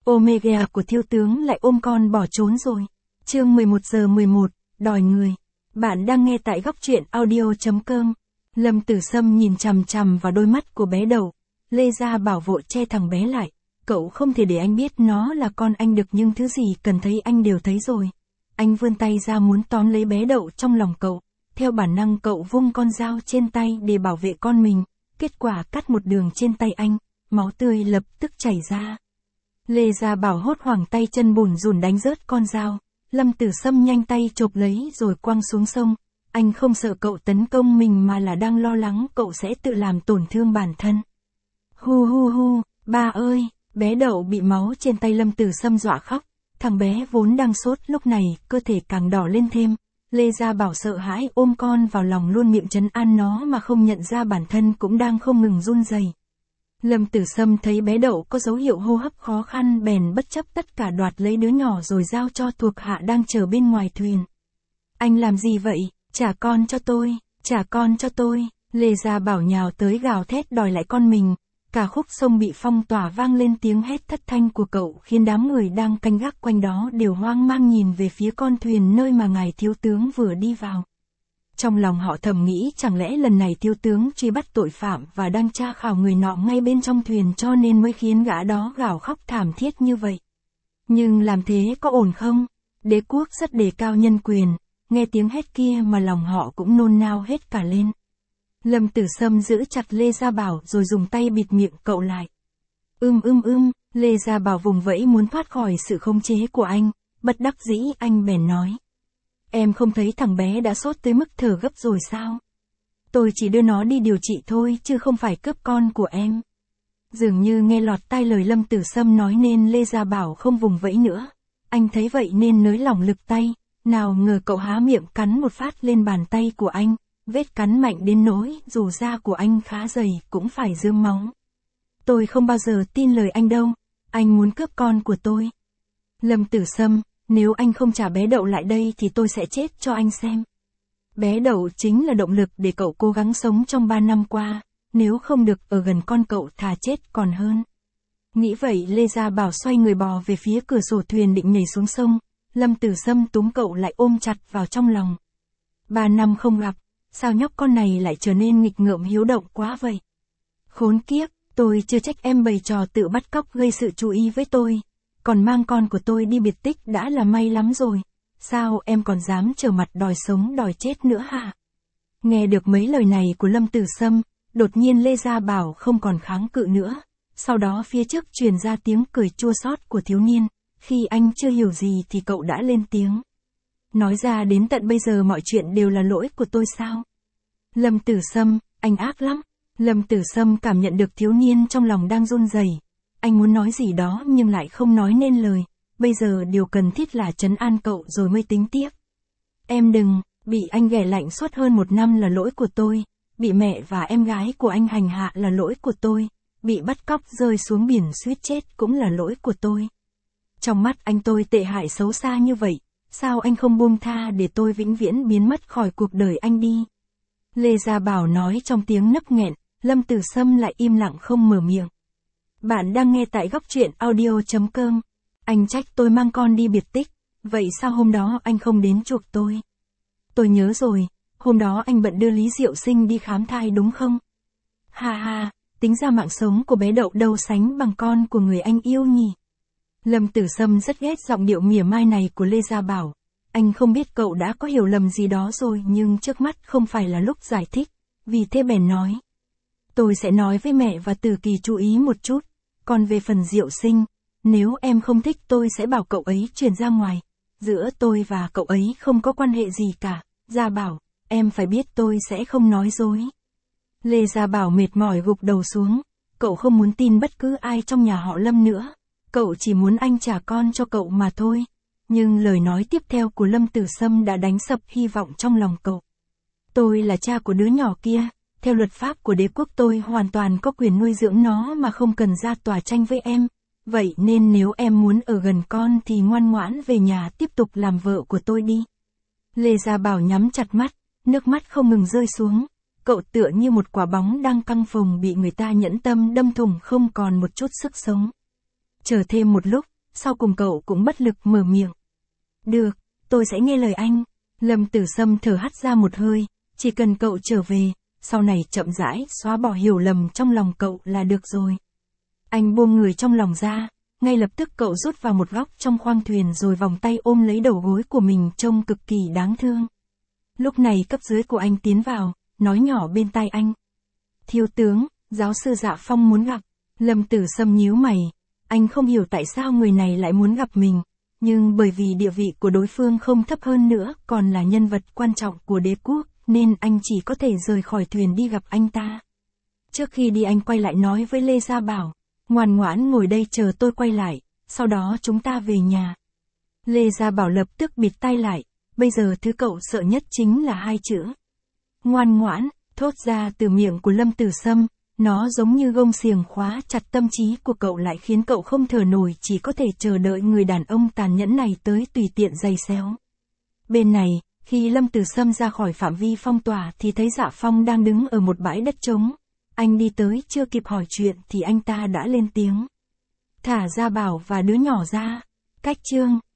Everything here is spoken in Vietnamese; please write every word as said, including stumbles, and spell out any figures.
Omega của thiếu tướng lại ôm con bỏ trốn rồi. Chương mười một giờ mười một, đòi người. Bạn đang nghe tại góc truyện audio chấm com. Lâm Tử Sâm nhìn chằm chằm vào đôi mắt của bé Đậu. Lê Gia Bảo vội che thằng bé lại. Cậu không thể để anh biết nó là con anh được, nhưng thứ gì cần thấy anh đều thấy rồi. Anh vươn tay ra muốn tóm lấy bé Đậu trong lòng cậu. Theo bản năng cậu vung con dao trên tay để bảo vệ con mình. Kết quả cắt một đường trên tay anh. Máu tươi lập tức chảy ra. Lê Gia Bảo hốt hoảng tay chân bùn rùn đánh rớt con dao. Lâm Tử Sâm nhanh tay chộp lấy rồi quăng xuống sông. Anh không sợ cậu tấn công mình mà là đang lo lắng cậu sẽ tự làm tổn thương bản thân. Hu hu hu, ba ơi, bé Đậu bị máu trên tay Lâm Tử Sâm dọa khóc. Thằng bé vốn đang sốt lúc này, cơ thể càng đỏ lên thêm. Lê Gia Bảo sợ hãi ôm con vào lòng luôn miệng trấn an nó mà không nhận ra bản thân cũng đang không ngừng run rẩy. Lâm Tử Sâm thấy bé Đậu có dấu hiệu hô hấp khó khăn bèn bất chấp tất cả đoạt lấy đứa nhỏ rồi giao cho thuộc hạ đang chờ bên ngoài thuyền. Anh làm gì vậy? Trả con cho tôi, trả con cho tôi. Lê Gia Bảo nhào tới gào thét đòi lại con mình. Cả khúc sông bị phong tỏa vang lên tiếng hét thất thanh của cậu khiến đám người đang canh gác quanh đó đều hoang mang nhìn về phía con thuyền nơi mà ngài thiếu tướng vừa đi vào. Trong lòng họ thầm nghĩ chẳng lẽ lần này thiếu tướng truy bắt tội phạm và đang tra khảo người nọ ngay bên trong thuyền cho nên mới khiến gã đó gào khóc thảm thiết như vậy. Nhưng làm thế có ổn không? Đế quốc rất đề cao nhân quyền, nghe tiếng hét kia mà lòng họ cũng nôn nao hết cả lên. Lâm Tử Sâm giữ chặt Lê Gia Bảo rồi dùng tay bịt miệng cậu lại. Ưm ưm ưm, Lê Gia Bảo vùng vẫy muốn thoát khỏi sự khống chế của anh, bất đắc dĩ anh bèn nói. Em không thấy thằng bé đã sốt tới mức thở gấp rồi sao? Tôi chỉ đưa nó đi điều trị thôi chứ không phải cướp con của em. Dường như nghe lọt tai lời Lâm Tử Sâm nói nên Lê Gia Bảo không vùng vẫy nữa. Anh thấy vậy nên nới lỏng lực tay, nào ngờ cậu há miệng cắn một phát lên bàn tay của anh. Vết cắn mạnh đến nỗi dù da của anh khá dày cũng phải rơm máu. Tôi không bao giờ tin lời anh đâu, anh muốn cướp con của tôi. Lâm Tử Sâm, nếu anh không trả bé Đậu lại đây thì tôi sẽ chết cho anh xem. Bé Đậu chính là động lực để cậu cố gắng sống trong ba năm qua, nếu không được ở gần con cậu thà chết còn hơn. Nghĩ vậy Lê Gia Bảo xoay người bò về phía cửa sổ thuyền định nhảy xuống sông, Lâm Tử Sâm túm cậu lại ôm chặt vào trong lòng. Ba năm không gặp, sao nhóc con này lại trở nên nghịch ngợm hiếu động quá vậy? Khốn kiếp, tôi chưa trách em bày trò tự bắt cóc gây sự chú ý với tôi. Còn mang con của tôi đi biệt tích đã là may lắm rồi. Sao em còn dám trở mặt đòi sống đòi chết nữa hả? Nghe được mấy lời này của Lâm Tử Sâm, đột nhiên Lê Gia Bảo không còn kháng cự nữa. Sau đó phía trước truyền ra tiếng cười chua xót của thiếu niên. Khi anh chưa hiểu gì thì cậu đã lên tiếng. Nói ra đến tận bây giờ mọi chuyện đều là lỗi của tôi sao? Lâm Tử Sâm, anh ác lắm. Lâm Tử Sâm cảm nhận được thiếu niên trong lòng đang run rẩy. Anh muốn nói gì đó nhưng lại không nói nên lời. Bây giờ điều cần thiết là trấn an cậu rồi mới tính tiếp. Em đừng, bị anh ghẻ lạnh suốt hơn một năm là lỗi của tôi. Bị mẹ và em gái của anh hành hạ là lỗi của tôi. Bị bắt cóc rơi xuống biển suýt chết cũng là lỗi của tôi. Trong mắt anh tôi tệ hại xấu xa như vậy. Sao anh không buông tha để tôi vĩnh viễn biến mất khỏi cuộc đời anh đi? Lê Gia Bảo nói trong tiếng nấc nghẹn, Lâm Tử Sâm lại im lặng không mở miệng. Bạn đang nghe tại góc truyện audio chấm com. Anh trách tôi mang con đi biệt tích, vậy sao hôm đó anh không đến chuộc tôi? Tôi nhớ rồi, hôm đó anh bận đưa Lý Diệu Sinh đi khám thai đúng không? Ha ha, tính ra mạng sống của bé Đậu đâu sánh bằng con của người anh yêu nhỉ? Lâm Tử Sâm rất ghét giọng điệu mỉa mai này của Lê Gia Bảo. Anh không biết cậu đã có hiểu lầm gì đó rồi nhưng trước mắt không phải là lúc giải thích, vì thế bèn nói. Tôi sẽ nói với mẹ và Tử Kỳ chú ý một chút, còn về phần Diệu Sinh, nếu em không thích tôi sẽ bảo cậu ấy chuyển ra ngoài. Giữa tôi và cậu ấy không có quan hệ gì cả, Gia Bảo, em phải biết tôi sẽ không nói dối. Lê Gia Bảo mệt mỏi gục đầu xuống, cậu không muốn tin bất cứ ai trong nhà họ Lâm nữa. Cậu chỉ muốn anh trả con cho cậu mà thôi. Nhưng lời nói tiếp theo của Lâm Tử Sâm đã đánh sập hy vọng trong lòng cậu. Tôi là cha của đứa nhỏ kia, theo luật pháp của đế quốc tôi hoàn toàn có quyền nuôi dưỡng nó mà không cần ra tòa tranh với em. Vậy nên nếu em muốn ở gần con thì ngoan ngoãn về nhà tiếp tục làm vợ của tôi đi. Lê Gia Bảo nhắm chặt mắt, nước mắt không ngừng rơi xuống. Cậu tựa như một quả bóng đang căng phồng bị người ta nhẫn tâm đâm thủng không còn một chút sức sống. Chờ thêm một lúc, sau cùng cậu cũng bất lực mở miệng. Được, tôi sẽ nghe lời anh. Lâm Tử Sâm thở hắt ra một hơi, chỉ cần cậu trở về, sau này chậm rãi xóa bỏ hiểu lầm trong lòng cậu là được rồi. Anh buông người trong lòng ra, ngay lập tức cậu rút vào một góc trong khoang thuyền rồi vòng tay ôm lấy đầu gối của mình trông cực kỳ đáng thương. Lúc này cấp dưới của anh tiến vào, nói nhỏ bên tai anh. Thiếu tướng, giáo sư Dạ Phong muốn gặp. Lâm Tử Sâm nhíu mày, anh không hiểu tại sao người này lại muốn gặp mình, nhưng bởi vì địa vị của đối phương không thấp hơn nữa, còn là nhân vật quan trọng của đế quốc, nên anh chỉ có thể rời khỏi thuyền đi gặp anh ta. Trước khi đi anh quay lại nói với Lê Gia Bảo, ngoan ngoãn ngồi đây chờ tôi quay lại, sau đó chúng ta về nhà. Lê Gia Bảo lập tức bịt tai lại, bây giờ thứ cậu sợ nhất chính là hai chữ. Ngoan ngoãn, thốt ra từ miệng của Lâm Tử Sâm, nó giống như gông xiềng khóa chặt tâm trí của cậu lại khiến cậu không thở nổi, chỉ có thể chờ đợi người đàn ông tàn nhẫn này tới tùy tiện giày xéo. Bên này, khi Lâm Tử Sâm ra khỏi phạm vi phong tỏa thì thấy Dạ Phong đang đứng ở một bãi đất trống. Anh đi tới chưa kịp hỏi chuyện thì anh ta đã lên tiếng. Thả Gia Bảo và đứa nhỏ ra. Cách chương.